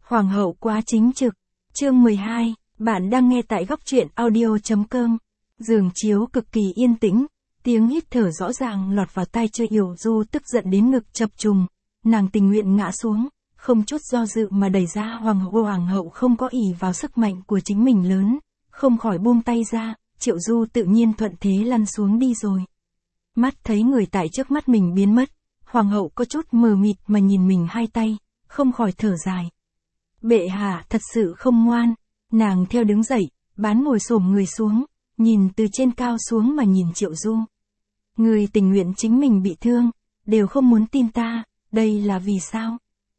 Hoàng hậu quá chính trực. Chương 12, bạn đang nghe tại góc truyện audio.com. Giường chiếu cực kỳ yên tĩnh, tiếng hít thở rõ ràng lọt vào tai Chơi Yểu Du tức giận đến ngực chập trùng, nàng tình nguyện ngã xuống, không chút do dự mà đẩy ra Hoàng hậu không có ỷ vào sức mạnh của chính mình lớn, không khỏi buông tay ra, Triệu Du tự nhiên thuận thế lăn xuống đi rồi. Mắt thấy người tại trước mắt mình biến mất, Hoàng hậu có chút mờ mịt mà nhìn mình hai tay, không khỏi thở dài. Bệ hạ thật sự không ngoan, nàng theo đứng dậy, bán ngồi xổm người xuống, nhìn từ trên cao xuống mà nhìn Triệu Du. Người tình nguyện chính mình bị thương, đều không muốn tin ta, đây là vì sao?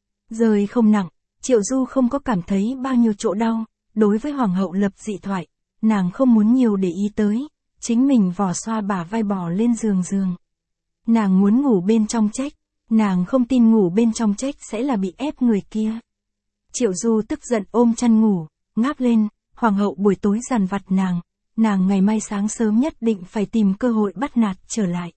Rời không nặng, Triệu Du không có cảm thấy bao nhiêu chỗ đau, đối với Hoàng hậu lập dị thoại, nàng không muốn nhiều để ý tới, chính mình vò xoa bả vai bò lên giường. Nàng muốn ngủ bên trong trách, nàng không tin ngủ bên trong trách sẽ là bị ép người kia. Triệu Du tức giận ôm chăn ngủ, ngáp lên, Hoàng hậu buổi tối dằn vặt nàng ngày mai sáng sớm nhất định phải tìm cơ hội bắt nạt trở lại.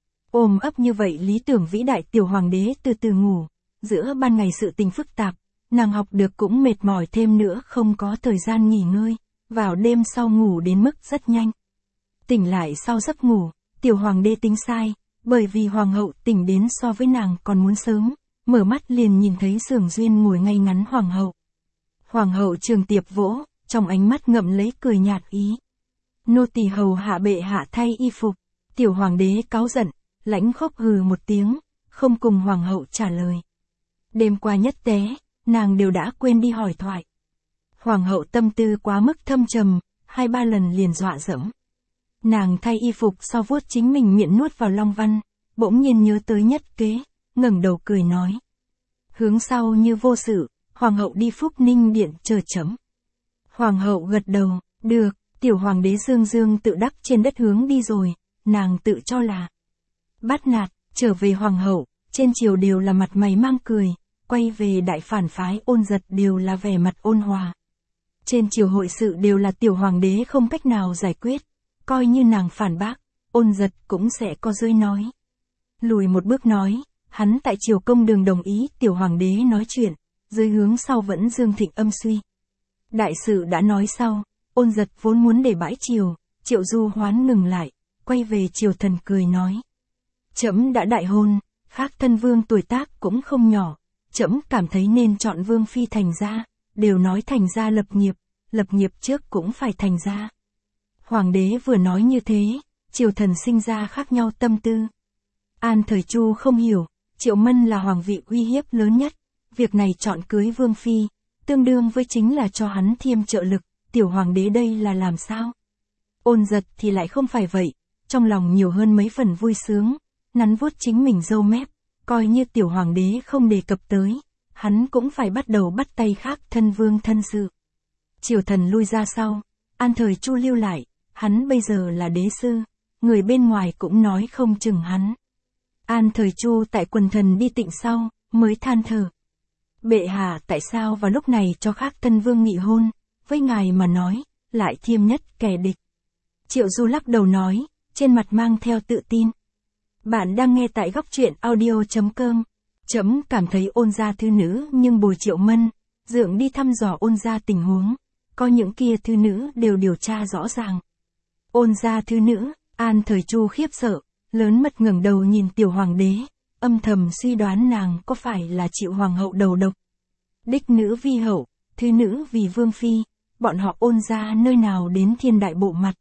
Ôm ấp như vậy lý tưởng vĩ đại tiểu hoàng đế từ từ ngủ, giữa ban ngày sự tình phức tạp, nàng học được cũng mệt mỏi thêm nữa không có thời gian nghỉ ngơi, vào đêm sau ngủ đến mức rất nhanh. Tỉnh lại sau giấc ngủ, tiểu hoàng đế tính sai, bởi vì hoàng hậu tỉnh đến so với nàng còn muốn sớm, mở mắt liền nhìn thấy Sưởng Duyên ngồi ngay ngắn hoàng hậu. Hoàng hậu trường tiệp vỗ, trong ánh mắt ngậm lấy cười nhạt ý. Nô tỳ hầu hạ bệ hạ thay y phục, tiểu hoàng đế cáu giận, lãnh khốc hừ một tiếng, không cùng hoàng hậu trả lời. Đêm qua nhất té, nàng đều đã quên đi hỏi thoại. Hoàng hậu tâm tư quá mức thâm trầm, 2-3 lần liền dọa dẫm. Nàng thay y phục sau vuốt chính mình miệng nuốt vào long văn, bỗng nhiên nhớ tới nhất kế, ngẩng đầu cười nói. Hướng sau như vô sự, hoàng hậu đi Phúc Ninh điện chờ chấm. Hoàng hậu gật đầu, được, tiểu hoàng đế dương tự đắc trên đất hướng đi rồi, nàng tự cho là bắt nạt, trở về hoàng hậu, trên triều đều là mặt mày mang cười, quay về đại phản phái Ôn Giật đều là vẻ mặt ôn hòa. Trên triều hội sự đều là tiểu hoàng đế không cách nào giải quyết, coi như nàng phản bác, Ôn Giật cũng sẽ có dưới nói. Lùi một bước nói, hắn tại triều công đường đồng ý tiểu hoàng đế nói chuyện, dưới hướng sau vẫn dương thịnh âm suy. Đại sự đã nói sau, Ôn Giật vốn muốn để bãi triều, Triệu Du hoán ngừng lại, quay về triều thần cười nói. Trẫm đã đại hôn, khác thân vương tuổi tác cũng không nhỏ, trẫm cảm thấy nên chọn vương phi thành gia, đều nói thành gia lập nghiệp trước cũng phải thành gia. Hoàng đế vừa nói như thế, triều thần sinh ra khác nhau tâm tư. An Thời Chu không hiểu, Triệu Mân là hoàng vị uy hiếp lớn nhất, việc này chọn cưới vương phi, tương đương với chính là cho hắn thêm trợ lực, tiểu hoàng đế đây là làm sao? Ôn Giật thì lại không phải vậy, trong lòng nhiều hơn mấy phần vui sướng, nắn vuốt chính mình râu mép, coi như tiểu hoàng đế không đề cập tới, hắn cũng phải bắt đầu bắt tay khác thân vương thân sự. Triều thần lui ra sau, An Thời Chu lưu lại, hắn bây giờ là đế sư, người bên ngoài cũng nói không chừng hắn. An Thời Chu tại quần thần đi tịnh sau, mới than thở. Bệ hạ tại sao vào lúc này cho khác thân vương nghị hôn, với ngài mà nói, lại thiêm nhất kẻ địch. Triệu Du lắc đầu nói, trên mặt mang theo tự tin. Bạn đang nghe tại góc truyện audio.com. Trẫm cảm thấy Ôn gia thư nữ nhưng bồi Triệu Mân, dượng đi thăm dò Ôn gia tình huống, có những kia thư nữ đều điều tra rõ ràng. Ôn gia thư nữ, An Thời Chu khiếp sợ, lớn mật ngẩng đầu nhìn tiểu hoàng đế, âm thầm suy đoán nàng có phải là Triệu hoàng hậu đầu độc. Đích nữ vi hậu, thư nữ vì vương phi, bọn họ Ôn gia nơi nào đến thiên đại bộ mặt.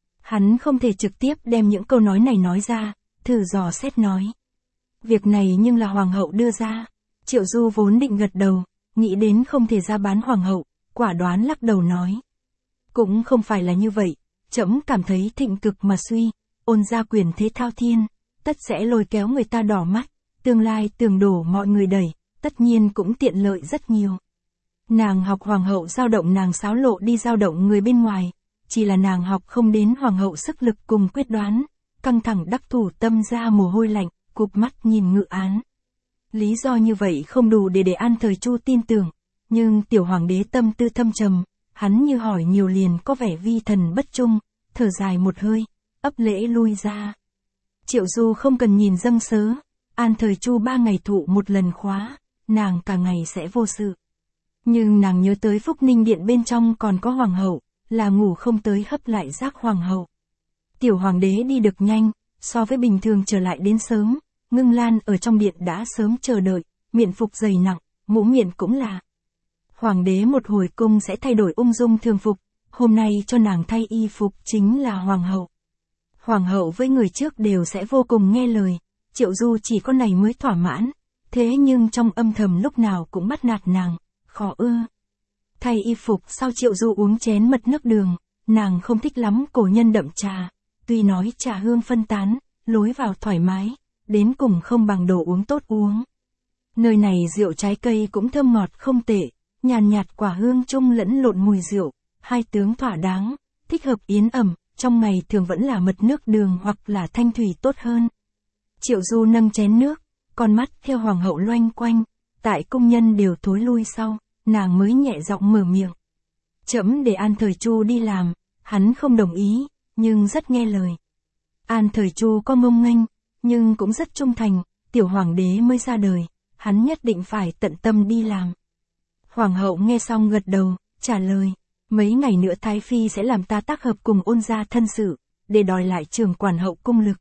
Hắn không thể trực tiếp đem những câu nói này nói ra, thử dò xét nói. Việc này nhưng là hoàng hậu đưa ra. Triệu Du vốn định gật đầu, nghĩ đến không thể ra bán hoàng hậu, quả đoán lắc đầu nói. Cũng không phải là như vậy, trẫm cảm thấy thịnh cực mà suy, Ôn gia quyền thế thao thiên, tất sẽ lôi kéo người ta đỏ mắt, tương lai tường đổ mọi người đẩy, tất nhiên cũng tiện lợi rất nhiều. Nàng học hoàng hậu dao động nàng xáo lộ đi dao động người bên ngoài, chỉ là nàng học không đến hoàng hậu sức lực cùng quyết đoán, căng thẳng đắc thủ tâm ra mồ hôi lạnh, cụp mắt nhìn ngự án. Lý do như vậy không đủ để An Thời Chu tin tưởng, nhưng tiểu hoàng đế tâm tư thâm trầm, hắn như hỏi nhiều liền có vẻ vi thần bất trung, thở dài một hơi, ấp lễ lui ra. Triệu Du không cần nhìn dâng sớ, An Thời Chu 3 ngày thụ một lần khóa, nàng cả ngày sẽ vô sự. Nhưng nàng nhớ tới Phúc Ninh Điện bên trong còn có hoàng hậu, là ngủ không tới hấp lại giác hoàng hậu. Tiểu hoàng đế đi được nhanh, so với bình thường trở lại đến sớm, Ngưng Lan ở trong điện đã sớm chờ đợi, miện phục dày nặng, mũ miện cũng là. Hoàng đế một hồi cung sẽ thay đổi ung dung thường phục, hôm nay cho nàng thay y phục chính là hoàng hậu. Hoàng hậu với người trước đều sẽ vô cùng nghe lời, Triệu Du chỉ có này mới thỏa mãn, thế nhưng trong âm thầm lúc nào cũng bắt nạt nàng, khó ưa. Thay y phục sau Triệu Du uống chén mật nước đường, nàng không thích lắm cổ nhân đậm trà, tuy nói trà hương phân tán, lối vào thoải mái, đến cùng không bằng đồ uống tốt uống. Nơi này rượu trái cây cũng thơm ngọt không tệ, nhàn nhạt quả hương chung lẫn lộn mùi rượu, hai tướng thỏa đáng, thích hợp yến ẩm, trong ngày thường vẫn là mật nước đường hoặc là thanh thủy tốt hơn. Triệu Du nâng chén nước, con mắt theo hoàng hậu loanh quanh, tại cung nhân đều thối lui sau, nàng mới nhẹ giọng mở miệng. Trẫm để An Thời Chu đi làm, hắn không đồng ý, nhưng rất nghe lời. An Thời Chu có ngông nghênh, nhưng cũng rất trung thành, tiểu hoàng đế mới ra đời, hắn nhất định phải tận tâm đi làm. Hoàng hậu nghe xong gật đầu, trả lời, mấy ngày nữa Thái Phi sẽ làm ta tác hợp cùng Ôn gia thân sự, để đòi lại trưởng quản hậu cung lực.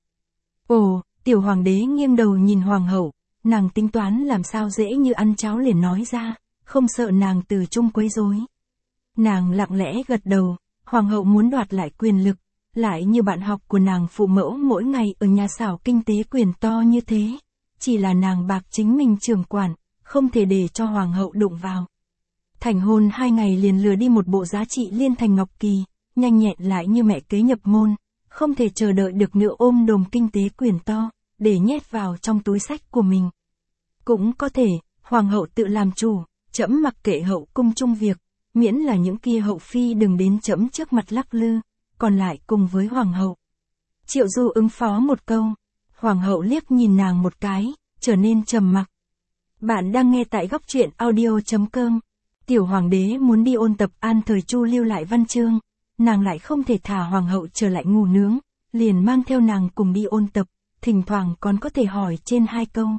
Ồ, tiểu hoàng đế nghiêng đầu nhìn hoàng hậu, nàng tính toán làm sao dễ như ăn cháo liền nói ra, không sợ nàng từ chung quấy rối. Nàng lặng lẽ gật đầu, hoàng hậu muốn đoạt lại quyền lực, lại như bạn học của nàng phụ mẫu mỗi ngày ở nhà xảo kinh tế quyền to như thế, chỉ là nàng bạc chính mình trưởng quản, không thể để cho hoàng hậu đụng vào. Thành hôn 2 ngày liền lừa đi một bộ giá trị liên thành ngọc kỳ, nhanh nhẹn lại như mẹ kế nhập môn, không thể chờ đợi được nữa ôm đồm kinh tế quyền to, để nhét vào trong túi sách của mình. Cũng có thể, hoàng hậu tự làm chủ, trẫm mặc kệ hậu cung chung việc, miễn là những kia hậu phi đừng đến trẫm trước mặt lắc lư, còn lại cùng với hoàng hậu. Triệu Du ứng phó một câu, hoàng hậu liếc nhìn nàng một cái, trở nên trầm mặc. Bạn đang nghe tại góc truyện audio.com. Tiểu hoàng đế muốn đi ôn tập An Thời Chu lưu lại văn chương, nàng lại không thể thả hoàng hậu trở lại ngủ nướng, liền mang theo nàng cùng đi ôn tập, thỉnh thoảng còn có thể hỏi trên 2 câu.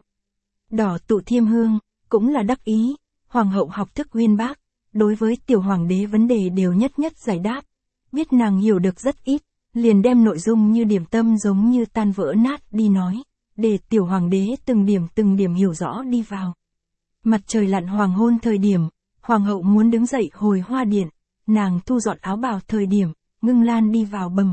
Đỏ tụ thiêm hương, cũng là đắc ý, hoàng hậu học thức uyên bác, đối với tiểu hoàng đế vấn đề đều nhất nhất giải đáp, biết nàng hiểu được rất ít, liền đem nội dung như điểm tâm giống như tan vỡ nát đi nói, để tiểu hoàng đế từng điểm hiểu rõ đi vào. Mặt trời lặn hoàng hôn thời điểm, hoàng hậu muốn đứng dậy hồi hoa điện, nàng thu dọn áo bào thời điểm, Ngưng Lan đi vào bẩm.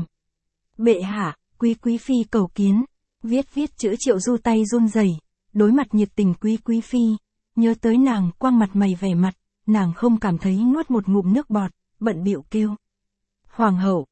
Bệ hạ, quý phi cầu kiến, viết chữ Triệu Du tay run rẩy, đối mặt nhiệt tình quý phi, nhớ tới nàng quang mặt mày vẻ mặt, nàng không cảm thấy nuốt một ngụm nước bọt, bận bịu kêu. Hoàng hậu,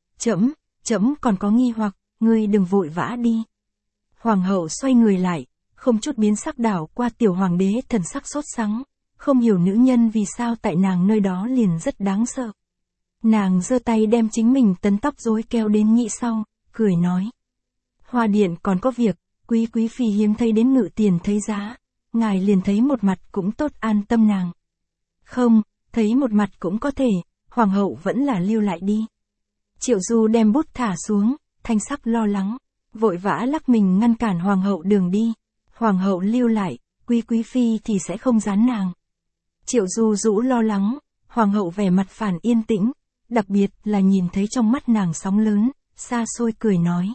trẫm còn có nghi hoặc, ngươi đừng vội vã đi. Hoàng hậu xoay người lại, không chút biến sắc đảo qua tiểu hoàng đế thần sắc sốt sắng, không hiểu nữ nhân vì sao tại nàng nơi đó liền rất đáng sợ. Nàng giơ tay đem chính mình tấn tóc rối kéo đến nhị sau, cười nói. Hoa điện còn có việc, quý phi hiếm thấy đến ngự tiền thấy giá, ngài liền thấy một mặt cũng tốt an tâm nàng. Không, thấy một mặt cũng có thể, hoàng hậu vẫn là lưu lại đi. Triệu Du đem bút thả xuống, thanh sắc lo lắng, vội vã lắc mình ngăn cản hoàng hậu đường đi. Hoàng hậu lưu lại, quý phi thì sẽ không gián nàng. Triệu Du rũ lo lắng, hoàng hậu vẻ mặt phản yên tĩnh, đặc biệt là nhìn thấy trong mắt nàng sóng lớn, xa xôi cười nói.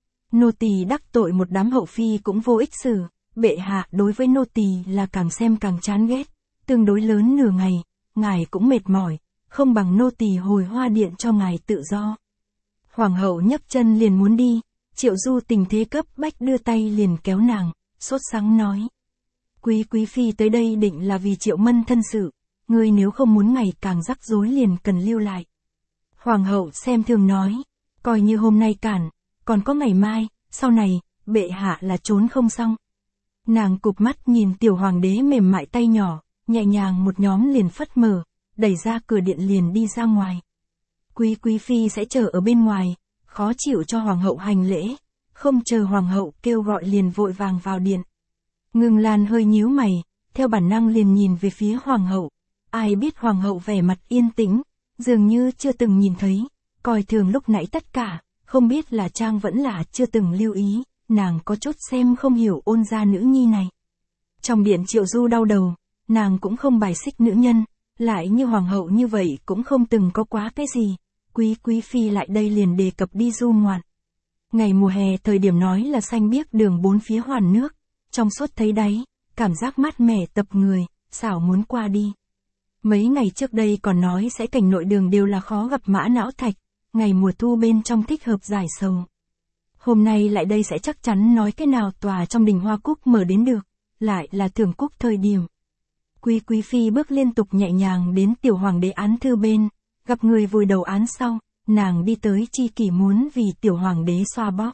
Nô tỳ đắc tội một đám hậu phi cũng vô ích xử, bệ hạ đối với nô tỳ là càng xem càng chán ghét, tương đối lớn nửa ngày, ngài cũng mệt mỏi, không bằng nô tỳ hồi hoa điện cho ngài tự do. Hoàng hậu nhấc chân liền muốn đi, Triệu Du tình thế cấp bách đưa tay liền kéo nàng, sốt sắng nói. Quý phi tới đây định là vì Triệu Mân thân sự, ngươi nếu không muốn ngày càng rắc rối liền cần lưu lại. Hoàng hậu xem thường nói, coi như hôm nay cản, còn có ngày mai, sau này, bệ hạ là trốn không xong. Nàng cụp mắt nhìn tiểu hoàng đế mềm mại tay nhỏ, nhẹ nhàng một nhóm liền phất mở, đẩy ra cửa điện liền đi ra ngoài. Quý phi sẽ chờ ở bên ngoài, khó chịu cho hoàng hậu hành lễ, không chờ hoàng hậu kêu gọi liền vội vàng vào điện. Ngưng Lan hơi nhíu mày, theo bản năng liền nhìn về phía hoàng hậu, ai biết hoàng hậu vẻ mặt yên tĩnh, dường như chưa từng nhìn thấy, coi thường lúc nãy tất cả, không biết là trang vẫn là chưa từng lưu ý, nàng có chút xem không hiểu Ôn gia nữ nhi này. Trong điện Triệu Du đau đầu, nàng cũng không bài xích nữ nhân, lại như hoàng hậu như vậy cũng không từng có quá cái gì. Quý phi lại đây liền đề cập đi du ngoạn. Ngày mùa hè thời điểm nói là xanh biếc đường bốn phía hoàn nước, trong suốt thấy đáy, cảm giác mát mẻ tập người, xảo muốn qua đi. Mấy ngày trước đây còn nói sẽ cảnh nội đường đều là khó gặp mã não thạch, ngày mùa thu bên trong thích hợp giải sầu. Hôm nay lại đây sẽ chắc chắn nói cái nào tòa trong đình hoa cúc mở đến được, lại là thưởng cúc thời điểm. Quý phi bước liên tục nhẹ nhàng đến tiểu hoàng đế án thư bên, gặp người vùi đầu án sau, nàng đi tới chi kỷ muốn vì tiểu hoàng đế xoa bóp.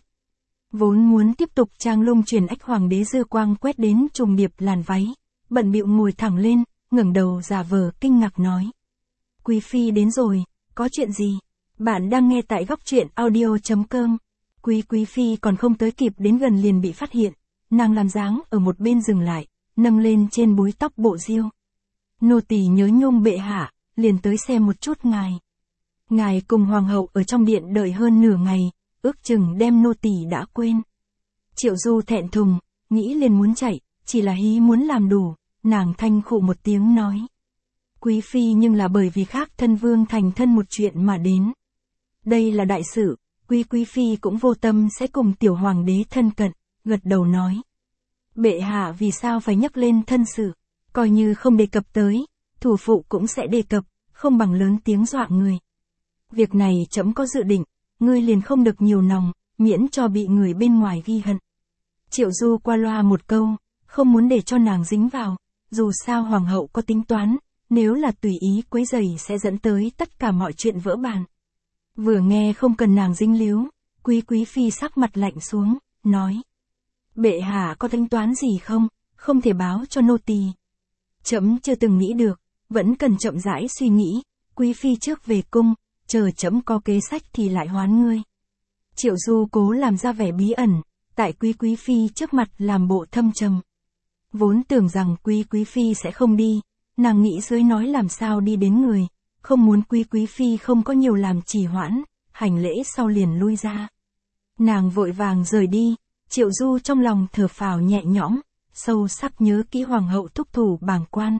Vốn muốn tiếp tục trang lung truyền ách hoàng đế dư quang quét đến trùng điệp làn váy, bận bịu ngồi thẳng lên, ngẩng đầu giả vờ kinh ngạc nói. Quý phi đến rồi, có chuyện gì? Bạn đang nghe tại góc truyện audio.com. Quý phi còn không tới kịp đến gần liền bị phát hiện, nàng làm dáng ở một bên dừng lại, nâng lên trên búi tóc bộ diêu. Nô tỳ nhớ nhung bệ hạ, liền tới xem một chút ngài. Ngài cùng hoàng hậu ở trong điện đợi hơn nửa ngày, ước chừng đem nô tỳ đã quên. Triệu Du thẹn thùng, nghĩ liền muốn chạy, chỉ là hí muốn làm đủ, nàng thanh khụ một tiếng nói. Quý phi nhưng là bởi vì khác thân vương thành thân một chuyện mà đến. Đây là đại sự, quý phi cũng vô tâm sẽ cùng tiểu hoàng đế thân cận, gật đầu nói. Bệ hạ vì sao phải nhắc lên thân sự, coi như không đề cập tới, thủ phụ cũng sẽ đề cập, không bằng lớn tiếng dọa người. Việc này trẫm có dự định, ngươi liền không được nhiều nòng, miễn cho bị người bên ngoài ghi hận. Triệu Du qua loa một câu, không muốn để cho nàng dính vào, dù sao hoàng hậu có tính toán, nếu là tùy ý quấy rầy sẽ dẫn tới tất cả mọi chuyện vỡ bàn. Vừa nghe không cần nàng dính líu, quý phi sắc mặt lạnh xuống, nói. Bệ hạ có tính toán gì không, không thể báo cho nô tỳ. Trẫm chưa từng nghĩ được, vẫn cần chậm rãi suy nghĩ, quý phi trước về cung, chờ trẫm có kế sách thì lại hoán ngươi. Triệu Du cố làm ra vẻ bí ẩn, tại quý phi trước mặt làm bộ thâm trầm. Vốn tưởng rằng quý phi sẽ không đi, nàng nghĩ dưới nói làm sao đi đến người, không muốn quý phi không có nhiều làm trì hoãn, hành lễ sau liền lui ra. Nàng vội vàng rời đi, Triệu Du trong lòng thở phào nhẹ nhõm, sâu sắc nhớ kỹ hoàng hậu thúc thủ bàng quan.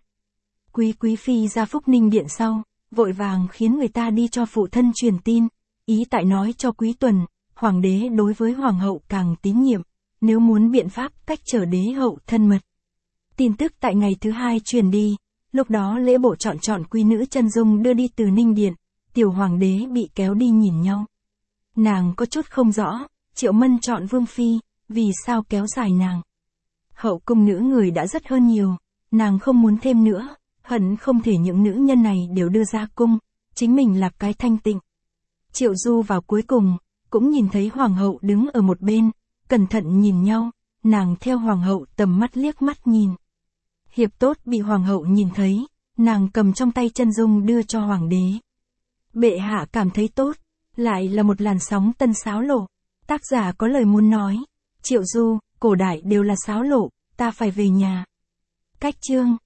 Quý phi ra Phúc Ninh điện sau, vội vàng khiến người ta đi cho phụ thân truyền tin, ý tại nói cho Quý Tuần, hoàng đế đối với hoàng hậu càng tín nhiệm, nếu muốn biện pháp cách trở đế hậu thân mật. Tin tức tại ngày thứ hai truyền đi, lúc đó lễ bộ chọn quý nữ chân dung đưa đi từ Ninh điện, tiểu hoàng đế bị kéo đi nhìn nhau. Nàng có chút không rõ, Triệu Mân chọn vương phi, vì sao kéo dài nàng. Hậu cung nữ người đã rất hơn nhiều, nàng không muốn thêm nữa, hận không thể những nữ nhân này đều đưa ra cung, chính mình là cái thanh tịnh. Triệu Du vào cuối cùng, cũng nhìn thấy hoàng hậu đứng ở một bên, cẩn thận nhìn nhau, nàng theo hoàng hậu tầm mắt liếc mắt nhìn. Hiệp tốt bị hoàng hậu nhìn thấy, nàng cầm trong tay chân dung đưa cho hoàng đế. Bệ hạ cảm thấy tốt, lại là một làn sóng tân sáo lộ. Tác giả có lời muốn nói, Triệu Du, cổ đại đều là sáo lộ, ta phải về nhà. Cách chương